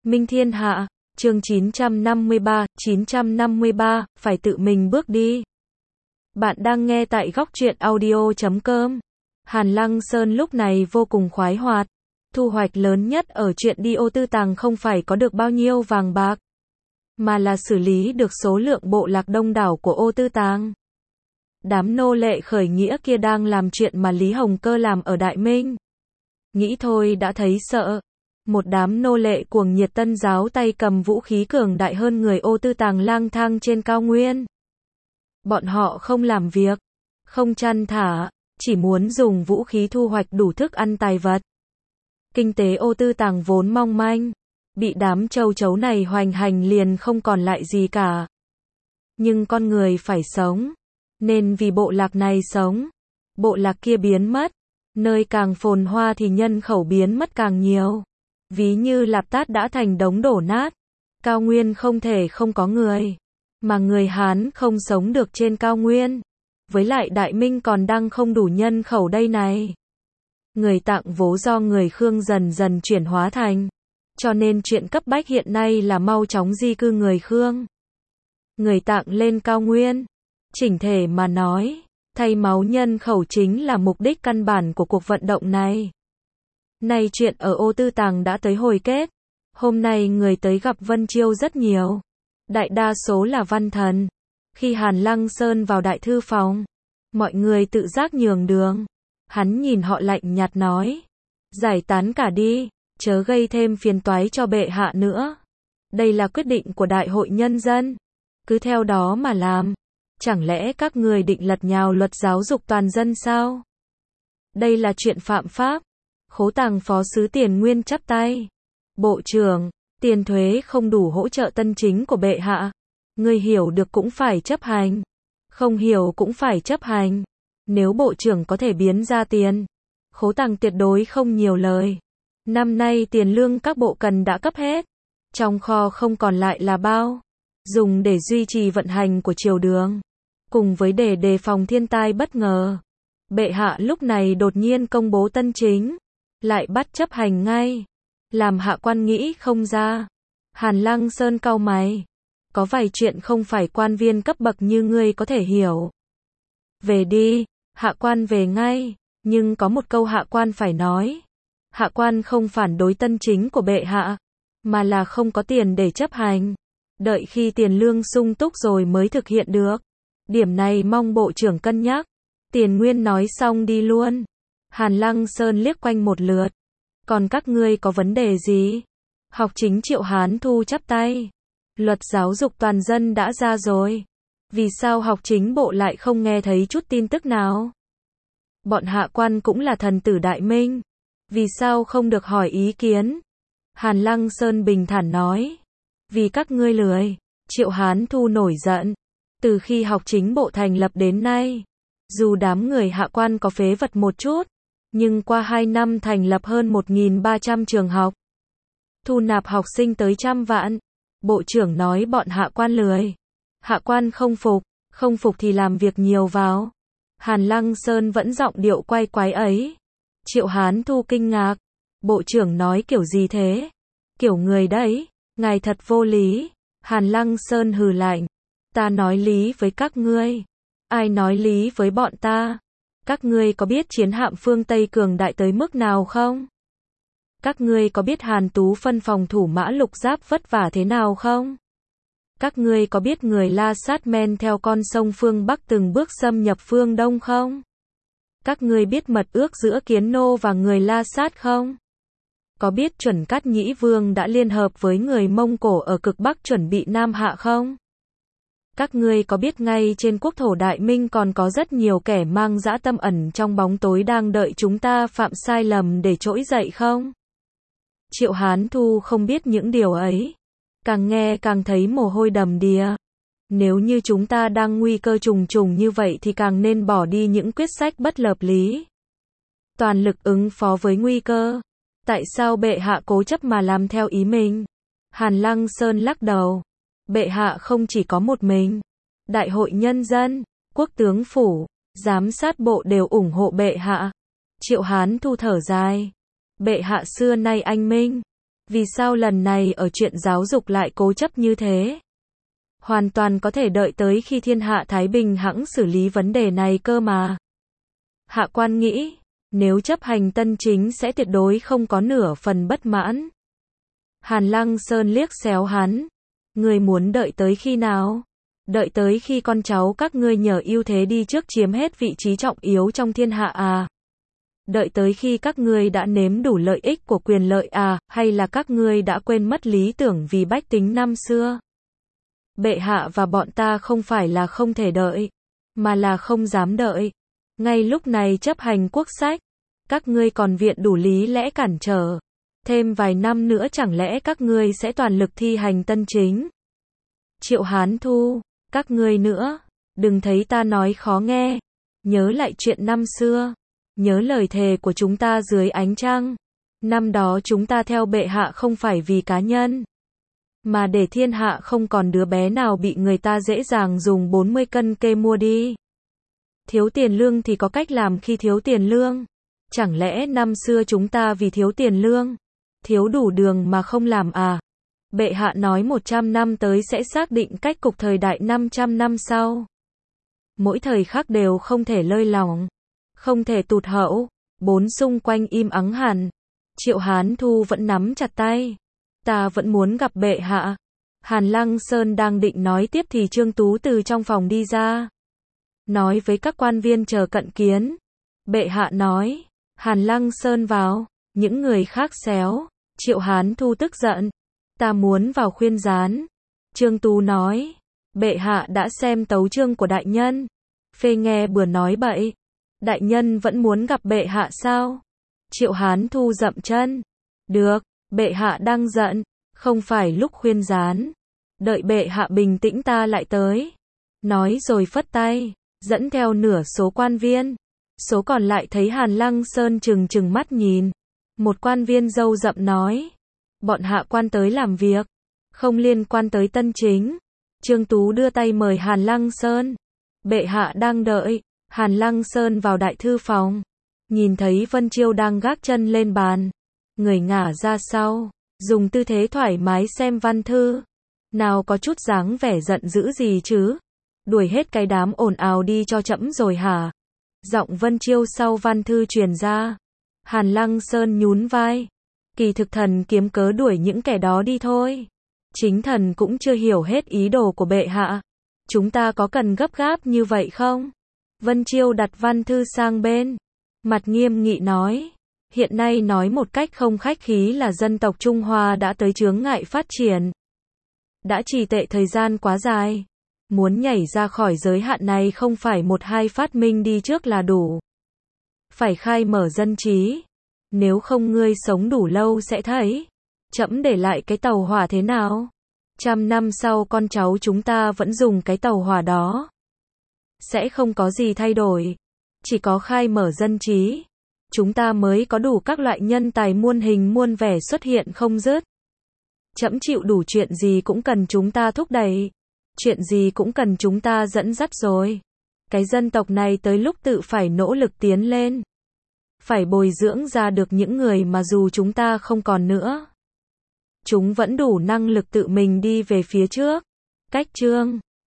Minh Thiên Hạ, chương 953, phải tự mình bước đi. Bạn đang nghe tại góc truyện audio.com. Hàn Lăng Sơn lúc này vô cùng khoái hoạt. Thu hoạch lớn nhất ở chuyện đi Ô Tư Tàng không phải có được bao nhiêu vàng bạc, mà là xử lý được số lượng bộ lạc đông đảo của Ô Tư Tàng. Đám nô lệ khởi nghĩa kia đang làm chuyện mà Lý Hồng Cơ làm ở Đại Minh. Nghĩ thôi đã thấy sợ. Một đám nô lệ cuồng nhiệt Tân giáo tay cầm vũ khí cường đại hơn người Ô Tư Tàng lang thang trên cao nguyên. Bọn họ không làm việc, không chăn thả, chỉ muốn dùng vũ khí thu hoạch đủ thức ăn tài vật. Kinh tế Ô Tư Tàng vốn mong manh, bị đám châu chấu này hoành hành liền không còn lại gì cả. Nhưng con người phải sống, nên vì bộ lạc này sống, bộ lạc kia biến mất. Nơi càng phồn hoa thì nhân khẩu biến mất càng nhiều. Ví như Lạp Tát đã thành đống đổ nát. Cao nguyên không thể không có người. Mà người Hán không sống được trên cao nguyên. Với lại Đại Minh còn đang không đủ nhân khẩu đây này. Người Tạng vốn do người Khương dần dần chuyển hóa thành. Cho nên chuyện cấp bách hiện nay là mau chóng di cư người Khương. Người Tạng lên cao nguyên. Chỉnh thể mà nói, thay máu nhân khẩu chính là mục đích căn bản của cuộc vận động này. Nay chuyện ở Ô Tư Tàng đã tới hồi kết. Hôm nay người tới gặp Vân Chiêu rất nhiều. Đại đa số là văn thần. Khi Hàn Lăng Sơn vào đại thư phòng, mọi người tự giác nhường đường. Hắn nhìn họ lạnh nhạt nói, giải tán cả đi, chớ gây thêm phiền toái cho bệ hạ nữa. Đây là quyết định của Đại hội Nhân dân. Cứ theo đó mà làm. Chẳng lẽ các người định lật nhào luật giáo dục toàn dân sao? Đây là chuyện phạm pháp. Khố Tàng phó sứ Tiền Nguyên chắp tay. Bộ trưởng, tiền thuế không đủ hỗ trợ tân chính của bệ hạ. Người hiểu được cũng phải chấp hành. Không hiểu cũng phải chấp hành. Nếu bộ trưởng có thể biến ra tiền, Khố Tàng tuyệt đối không nhiều lời. Năm nay tiền lương các bộ cần đã cấp hết. Trong kho không còn lại là bao. Dùng để duy trì vận hành của triều đường. Cùng với để đề phòng thiên tai bất ngờ. Bệ hạ lúc này đột nhiên công bố tân chính. Lại bắt chấp hành ngay. Làm hạ quan nghĩ không ra. Hàn Lăng Sơn cau mày. Có vài chuyện không phải quan viên cấp bậc như ngươi có thể hiểu. Về đi, hạ quan về ngay. Nhưng có một câu hạ quan phải nói. Hạ quan không phản đối tân chính của bệ hạ. Mà là không có tiền để chấp hành. Đợi khi tiền lương sung túc rồi mới thực hiện được. Điểm này mong bộ trưởng cân nhắc. Tiền Nguyên nói xong đi luôn. Hàn Lăng Sơn liếc quanh một lượt. Còn các ngươi có vấn đề gì? Học chính Triệu Hán Thu chắp tay. Luật giáo dục toàn dân đã ra rồi. Vì sao học chính bộ lại không nghe thấy chút tin tức nào? Bọn hạ quan cũng là thần tử Đại Minh. Vì sao không được hỏi ý kiến? Hàn Lăng Sơn bình thản nói. Vì các ngươi lười. Triệu Hán Thu nổi giận. Từ khi học chính bộ thành lập đến nay, dù đám người hạ quan có phế vật một chút, nhưng qua 2 năm thành lập hơn 1.300 trường học, thu nạp học sinh tới 100 vạn. Bộ trưởng nói bọn hạ quan lười. Hạ quan không phục thì làm việc nhiều vào. Hàn Lăng Sơn vẫn giọng điệu quay quái ấy. Triệu Hán Thu kinh ngạc. Bộ trưởng nói kiểu gì thế? Kiểu người đấy, ngài thật vô lý. Hàn Lăng Sơn hừ lạnh. Ta nói lý với các ngươi. Ai nói lý với bọn ta? Các ngươi có biết chiến hạm phương Tây cường đại tới mức nào không? Các ngươi có biết Hàn Tú phân phòng thủ mã lục giáp vất vả thế nào không? Các ngươi có biết người La Sát men theo con sông phương Bắc từng bước xâm nhập phương Đông không? Các ngươi biết mật ước giữa Kiến Nô và người La Sát không? Có biết Chuẩn Cát Nhĩ Vương đã liên hợp với người Mông Cổ ở cực Bắc chuẩn bị Nam Hạ không? Các ngươi có biết ngay trên quốc thổ Đại Minh còn có rất nhiều kẻ mang dã tâm ẩn trong bóng tối đang đợi chúng ta phạm sai lầm để trỗi dậy không? Triệu Hán Thu không biết những điều ấy. Càng nghe càng thấy mồ hôi đầm đìa. Nếu như chúng ta đang nguy cơ trùng trùng như vậy thì càng nên bỏ đi những quyết sách bất hợp lý. Toàn lực ứng phó với nguy cơ. Tại sao bệ hạ cố chấp mà làm theo ý mình? Hàn Lăng Sơn lắc đầu. Bệ hạ không chỉ có một mình. Đại hội Nhân dân, Quốc tướng phủ, giám sát bộ đều ủng hộ bệ hạ. Triệu Hán Thu thở dài. Bệ hạ xưa nay anh minh. Vì sao lần này ở chuyện giáo dục lại cố chấp như thế? Hoàn toàn có thể đợi tới khi thiên hạ thái bình hẵng xử lý vấn đề này cơ mà. Hạ quan nghĩ, nếu chấp hành tân chính sẽ tuyệt đối không có nửa phần bất mãn. Hàn Lăng Sơn liếc xéo hắn. Ngươi muốn đợi tới khi nào? Đợi tới khi con cháu các ngươi nhờ ưu thế đi trước chiếm hết vị trí trọng yếu trong thiên hạ à? Đợi tới khi các ngươi đã nếm đủ lợi ích của quyền lợi à, hay là các ngươi đã quên mất lý tưởng vì bách tính năm xưa? Bệ hạ và bọn ta không phải là không thể đợi, mà là không dám đợi. Ngay lúc này chấp hành quốc sách, các ngươi còn viện đủ lý lẽ cản trở. Thêm vài năm nữa chẳng lẽ các ngươi sẽ toàn lực thi hành tân chính? Triệu Hán Thu, các ngươi nữa, đừng thấy ta nói khó nghe. Nhớ lại chuyện năm xưa, nhớ lời thề của chúng ta dưới ánh trăng. Năm đó chúng ta theo bệ hạ không phải vì cá nhân, mà để thiên hạ không còn đứa bé nào bị người ta dễ dàng dùng 40 cân kê mua đi. Thiếu tiền lương thì có cách làm khi thiếu tiền lương. Chẳng lẽ năm xưa chúng ta vì thiếu tiền lương, thiếu đủ đường mà không làm à? Bệ hạ nói 100 năm tới sẽ xác định cách cục thời đại 500 năm sau. Mỗi thời khắc đều không thể lơi lỏng, không thể tụt hậu. Bốn xung quanh im ắng hẳn. Triệu Hán Thu vẫn nắm chặt tay. Ta vẫn muốn gặp bệ hạ. Hàn Lăng Sơn đang định nói tiếp thì Trương Tú từ trong phòng đi ra, nói với các quan viên chờ cận kiến. Bệ hạ nói. Hàn Lăng Sơn vào. Những người khác xéo. Triệu Hán Thu tức giận. Ta muốn vào khuyên gián. Trương Tú nói. Bệ hạ đã xem tấu chương của đại nhân. Phê nghe bừa nói bậy. Đại nhân vẫn muốn gặp bệ hạ sao? Triệu Hán Thu dậm chân. Được, bệ hạ đang giận. Không phải lúc khuyên gián. Đợi bệ hạ bình tĩnh ta lại tới. Nói rồi phất tay, dẫn theo nửa số quan viên. Số còn lại thấy Hàn Lăng Sơn trừng trừng mắt nhìn. Một quan viên râu rậm nói. Bọn hạ quan tới làm việc, không liên quan tới tân chính. Trương Tú đưa tay mời Hàn Lăng Sơn. Bệ hạ đang đợi. Hàn Lăng Sơn vào đại thư phòng, nhìn thấy Vân Chiêu đang gác chân lên bàn, người ngả ra sau, dùng tư thế thoải mái xem văn thư. Nào có chút dáng vẻ giận dữ gì chứ? Đuổi hết cái đám ồn ào đi cho trẫm rồi hả? Giọng Vân Chiêu sau văn thư truyền ra. Hàn Lăng Sơn nhún vai. Kỳ thực thần kiếm cớ đuổi những kẻ đó đi thôi. Chính thần cũng chưa hiểu hết ý đồ của bệ hạ. Chúng ta có cần gấp gáp như vậy không? Vân Chiêu đặt văn thư sang bên, mặt nghiêm nghị nói. Hiện nay nói một cách không khách khí là dân tộc Trung Hoa đã tới chướng ngại phát triển. Đã trì trệ thời gian quá dài. Muốn nhảy ra khỏi giới hạn này không phải một hai phát minh đi trước là đủ. Phải khai mở dân trí. Nếu không ngươi sống đủ lâu sẽ thấy. Trẫm để lại cái tàu hỏa thế nào? 100 năm sau con cháu chúng ta vẫn dùng cái tàu hỏa đó. Sẽ không có gì thay đổi. Chỉ có khai mở dân trí, chúng ta mới có đủ các loại nhân tài muôn hình muôn vẻ xuất hiện không dứt. Trẫm chịu đủ chuyện gì cũng cần chúng ta thúc đẩy. Chuyện gì cũng cần chúng ta dẫn dắt rồi. Cái dân tộc này tới lúc tự phải nỗ lực tiến lên. Phải bồi dưỡng ra được những người mà dù chúng ta không còn nữa, chúng vẫn đủ năng lực tự mình đi về phía trước. Cách chương